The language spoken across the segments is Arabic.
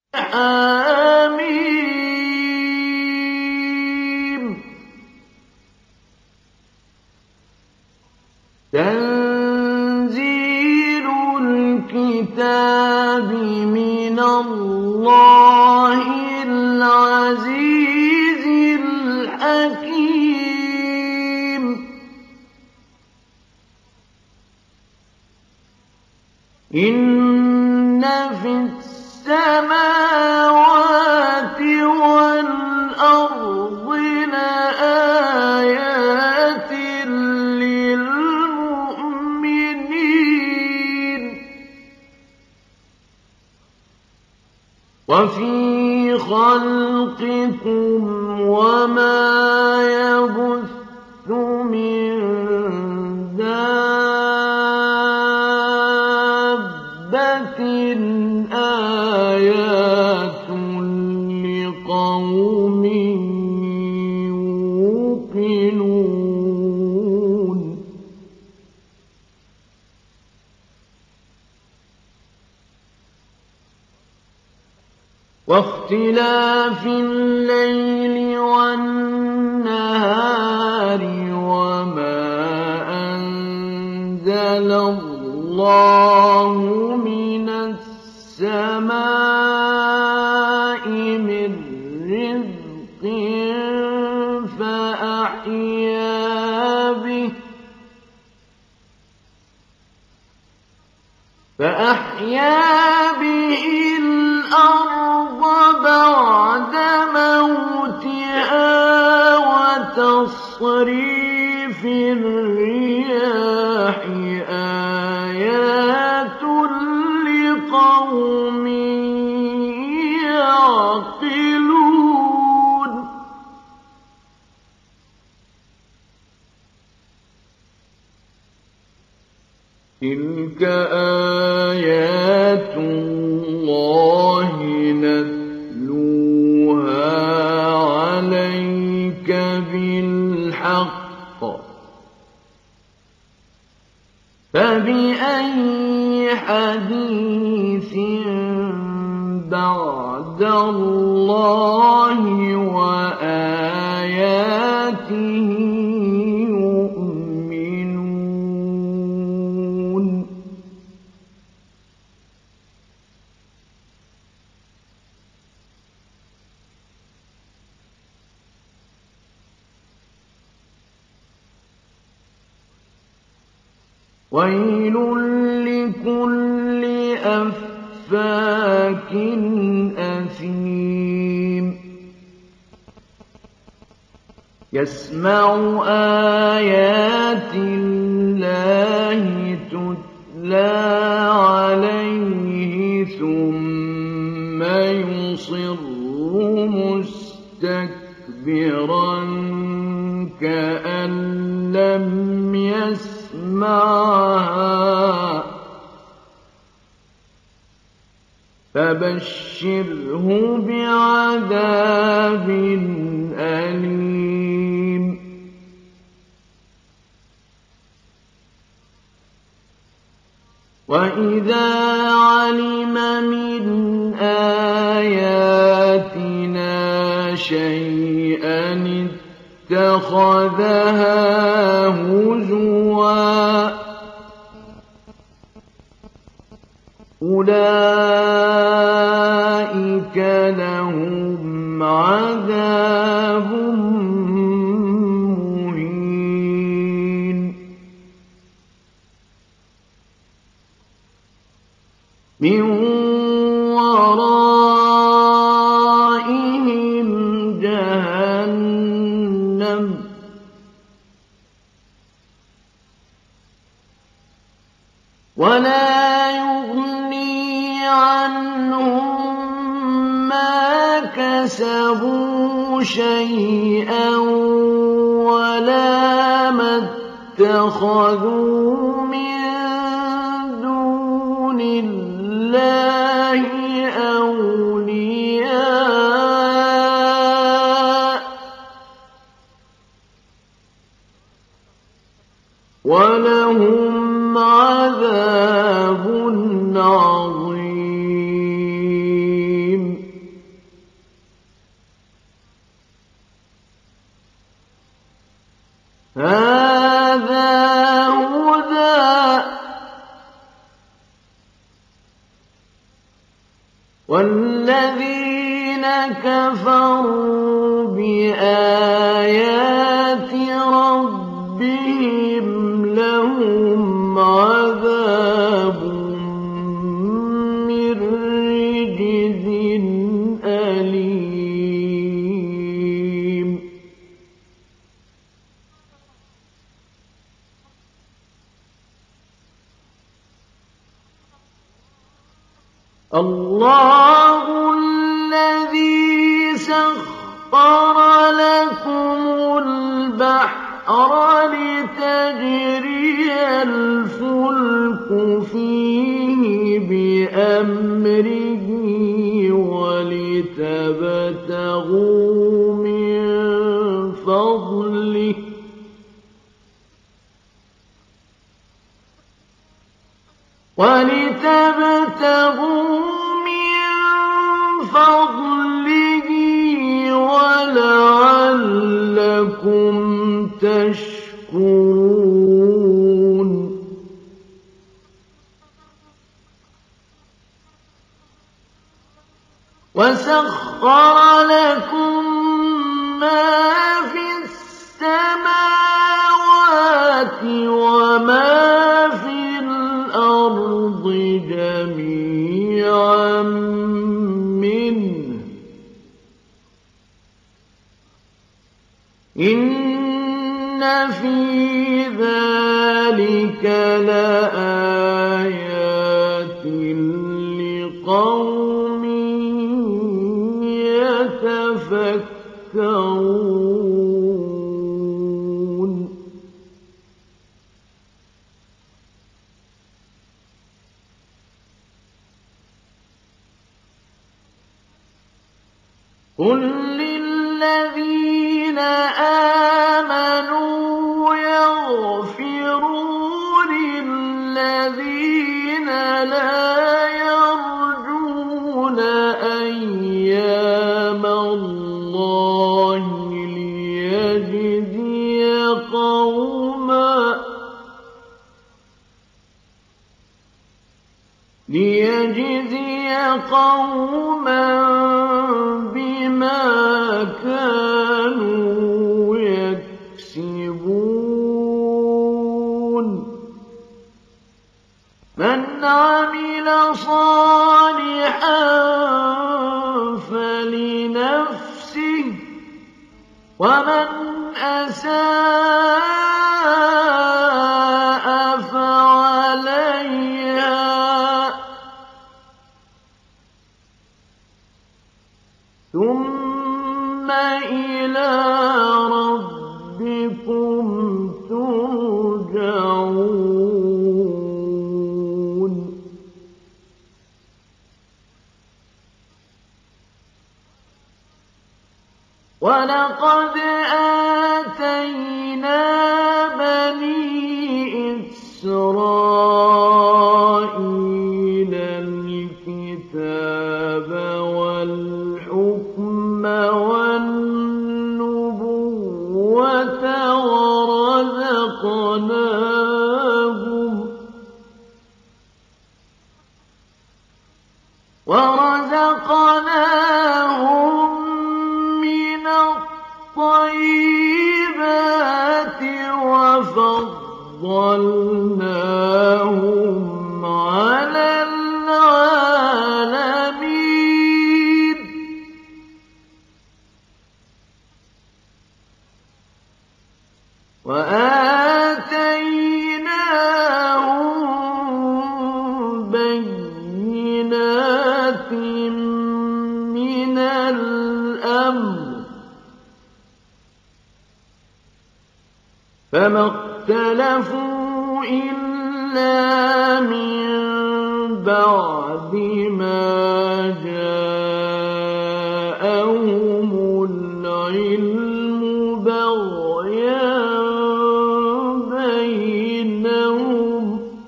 حم تنزيل الكتاب من الله العزيز الحكيم إن في السماوات والأرض لآيات للمؤمنين وفي خلقكم وما يبث من دابة آيات لقوم يوقنون واختلاف الليل والنهار وما أنزل الله من السماء من رزق فأحيا به الأرض بعد موتها وتصريف الرياح آيات لقوم يعقلون تلك آيات الله نتلوها عليك بالحق فبأي حديث بعد الله وآياته ويل لكل أفاك أثيم يسمع آيات الله تتلى عليه ثم يصر مستكبرا كأن لم يسمعها فبشره بعذاب أليم وإذا علم من آياتنا شيئا اتخذها هزوا أولئك لهم عذاب مهين من ورائهم جهنم ولا يغني عنهم ما كسبوا شيئا ولا ما اتخذوا من دون الله أولياء ولهم عذاب عظيم والذين كفروا بآيات ربهم لهم عذاب من رجز أليم الله الذي سخر لكم البحر لتجري الفلك فيه بأمره ولتبتغوا من فضله ولعلكم تشكرون وسخر لكم ما في السماوات وما في الأرض جميعا منه إن في ذلك لآيات لقوم يتفكرون قل للذين آمنوا يغفروا للذين لا يرجون أيام الله ليجزي قوما بما كانوا يكسبون من عمل صالحا فلنفسه ومن أساء فعليها ثم إلى ربكم ترجعون ولقد آتينا بني إسرائيل الكتاب والحكم والنبوة ورزقناهم من الطيبات وفضلناهم على العالمين وآتيناهم بينات من الأمر فما اختلفوا إلا من بعد ما جاءهم العلم بغيا بينهم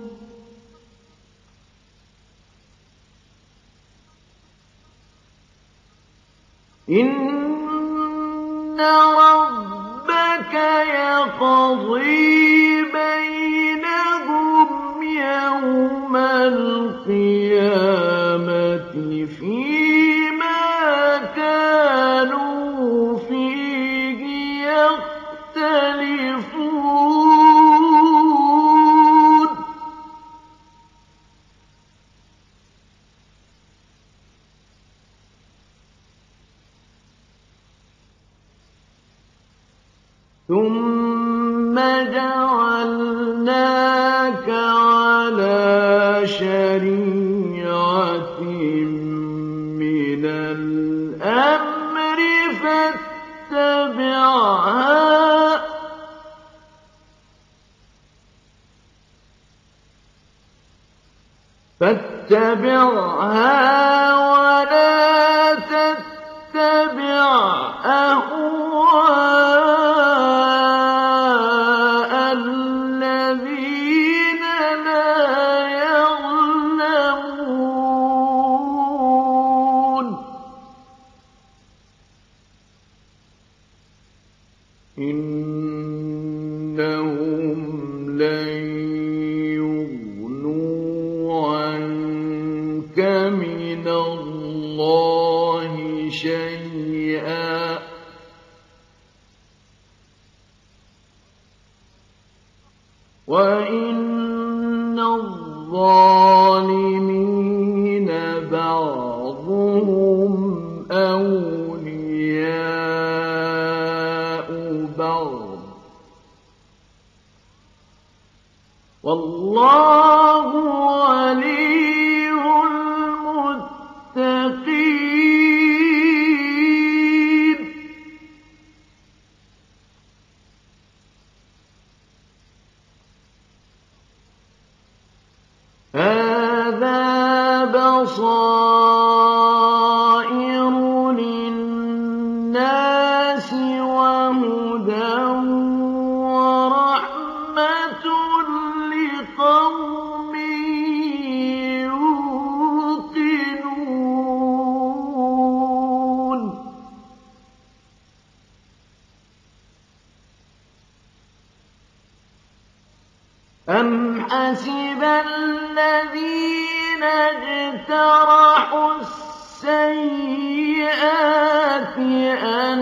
إن ربك يقضي بينهم يوم القيامة فيما كانوا فيه يختلفون ثم جعلناك على شريعة من الأمر فاتبعها ولا تتبع أهواء الذين لا يعلمون إنهم لن يغنوا عنك من الله شيئا وإن الظالمين بعضهم أولياء بعض والله ولي المتقين هذا بصائر للناس وهدى ورحمة لقوم يوقنون أم حسب الذين اجترحوا السيئات أن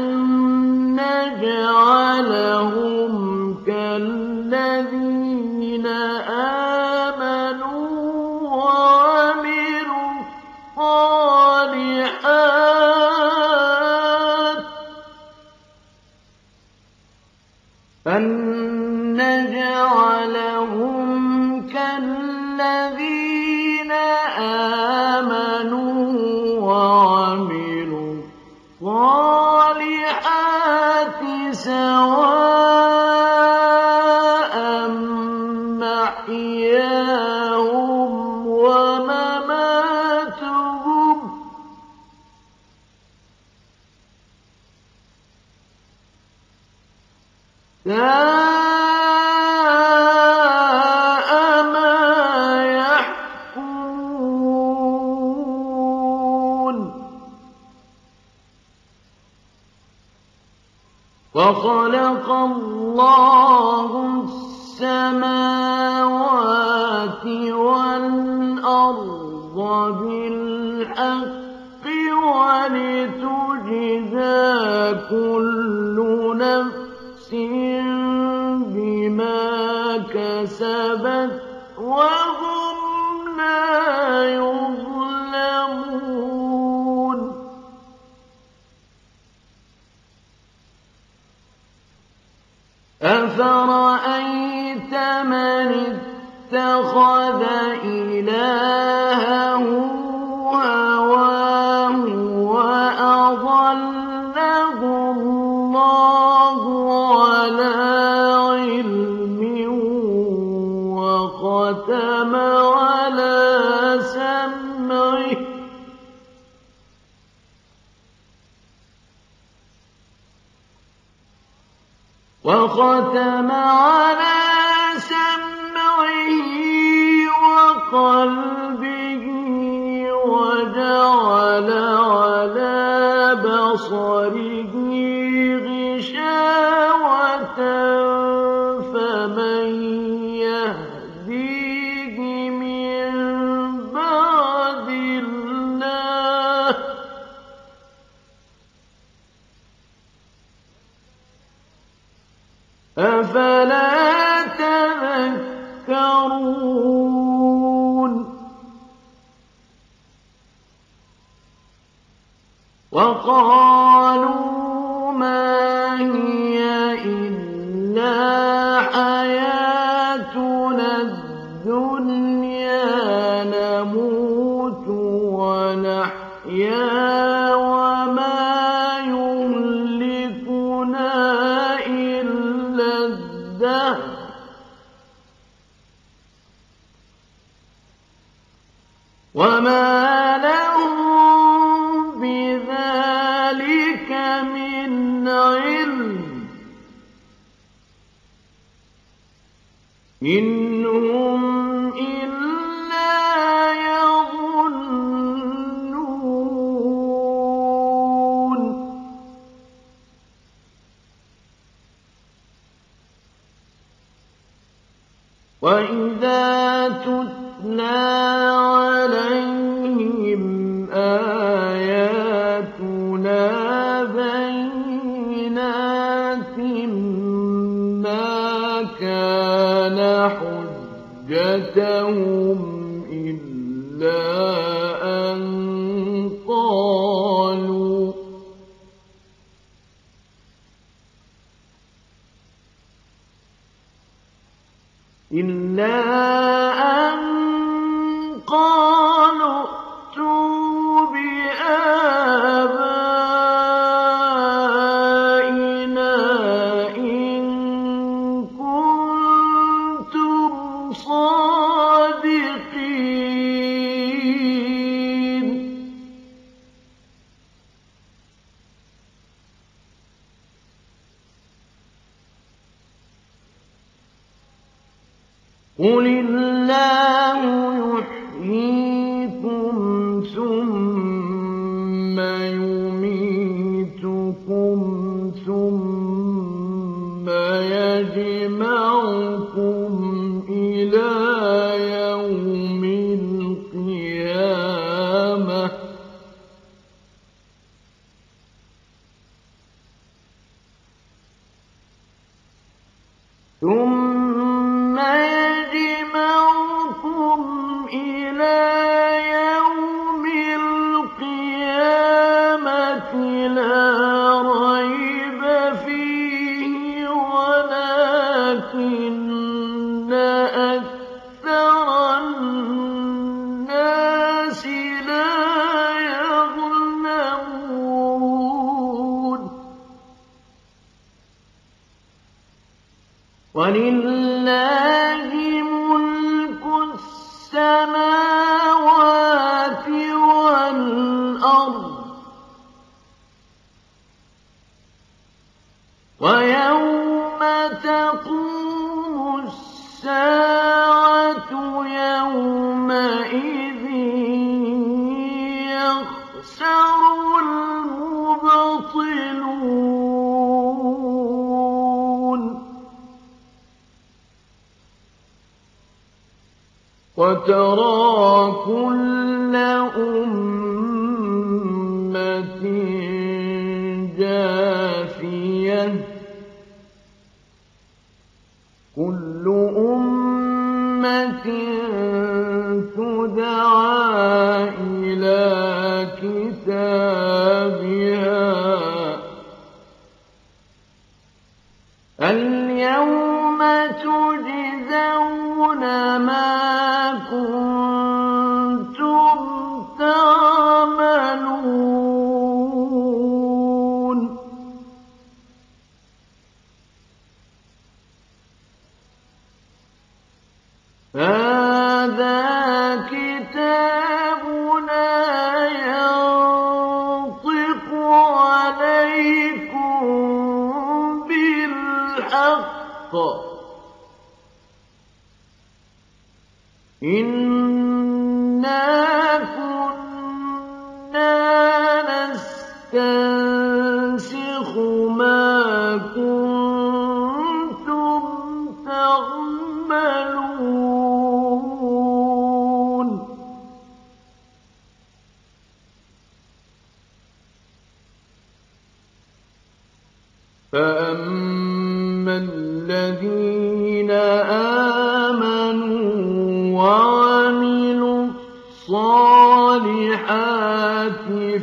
نجعلهم كالذين آمنوا وعملوا الصالحات كالذين آمنوا وعملوا الصالحات سواء محياهم ومماتهم ساء ما يحكمون وخلق الله السماوات والأرض بالحق ولتجزى كل نفس بما كسبت وهم لا يظلمون أفرأيت من اتخذ إلهه هواه وأضله الله على علم وختم على سمعه وقلبه وجعل على بصره غشاوة فمن يهديه من بعد الله أفلا تذكرون وقالوا ما هي إلا حياتنا الدنيا نموت ونحيا وما يهلكنا إلا الدهر وما لهم بذلك من علم إن هم إلا يظنون وإذا تتلى عليهم آياتنا بينات ما كان حجتهم إلا أن قالوا ائتوا بآبائنا إن كنتم صادقين قل الله يحييكم ثم يميتكم ثم يجمعكم إلى يوم القيامة لا ريب فيه ولكن أكثر الناس لا يعلمون ولله ملك السماوات والأرض ويوم تقوم الساعة يومئذ يخسر المبطلون وترى كل أمة جاثية كل أمة تدعى إلى كتابها اليوم تجزون ما كنتم تعملون هذا كتابنا ينطق عليكم بالحق إنا كنا نستنسخ ما كنتم تعملون فأما الذين آمنوا وعملوا الصالحات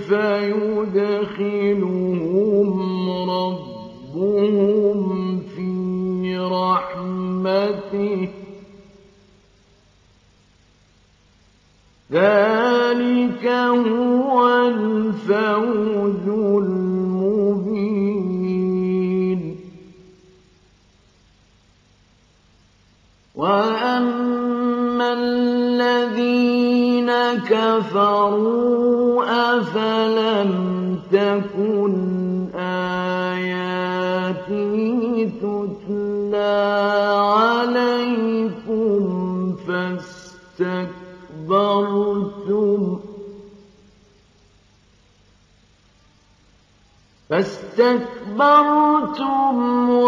فيدخلهم ربهم في رحمته ذلك هو الفوز المبين. وأما الذين كفروا أفلم تكن آياتي تتلى عليكم فاستكبرتم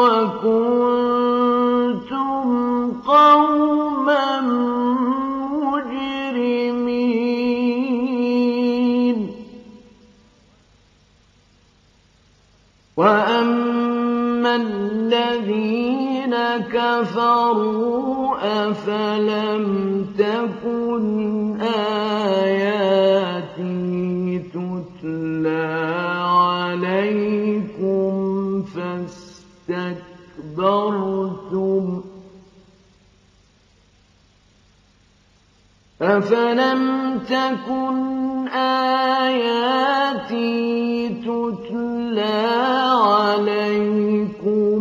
وكنتم قوما مجرمين. وأما الذين كفروا أفلم تكن آياتي تتلى عليكم أفلم تكن آياتي تتلى عليكم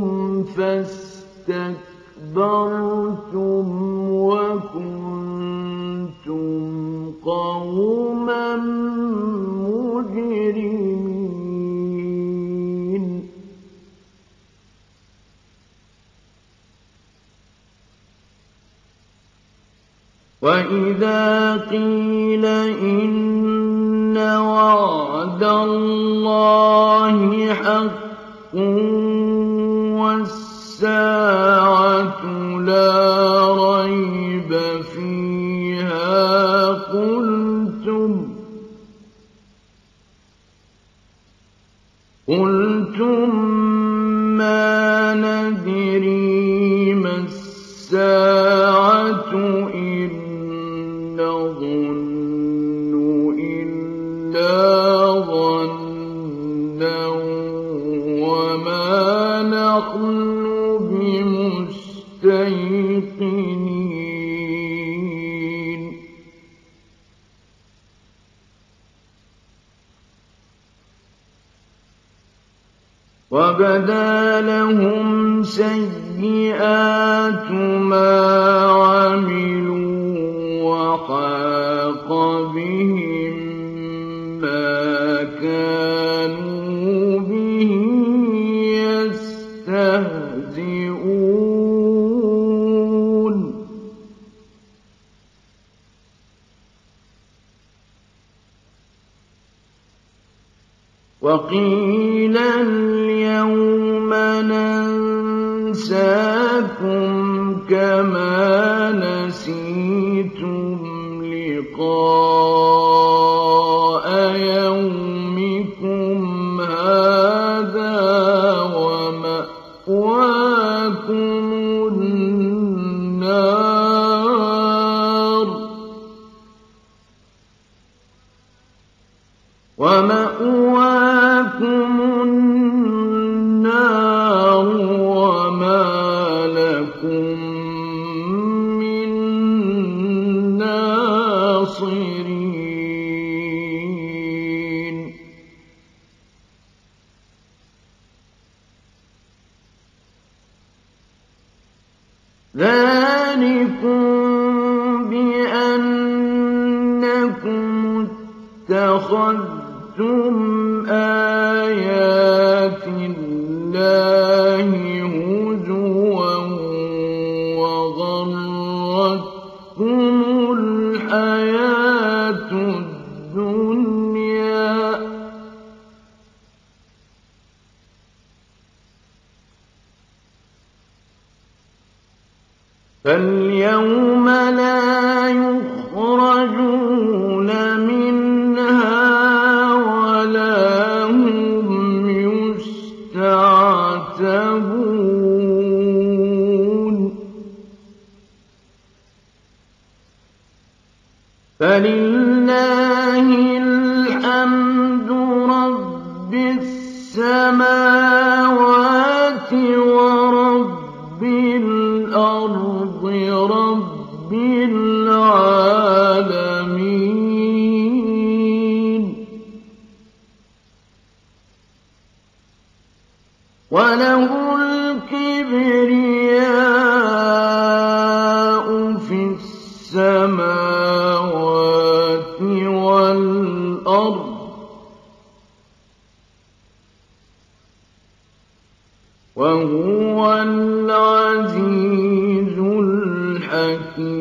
فاستكبرتم وكنتم قوما مجرمين. وإذا قيل إن وعد الله حق والساعة لا ريب فيها قلتم ما ندري ما الساعة إن نظن إلا ظنا وما نحن بمستيقنين. وبدا لهم سيئات ما عملوا وحاق بهم ما كانوا به يستهزئون. وقيل اليوم ننساكم كما نسيتم لقاء يومكم هذا ومأواكم النار وما لكم من ناصرين. ذلكم بأنكم اتخذتم آيات الله هزوا وغرتكم الحياة الدنيا فاليوم لا يخرجون منها ولا هم يستعتبون. فلله الحمد رب السماوات ورب الأرض رب العالمين وله الكبرياء في السماوات والأرض وهو العزيز الحكيم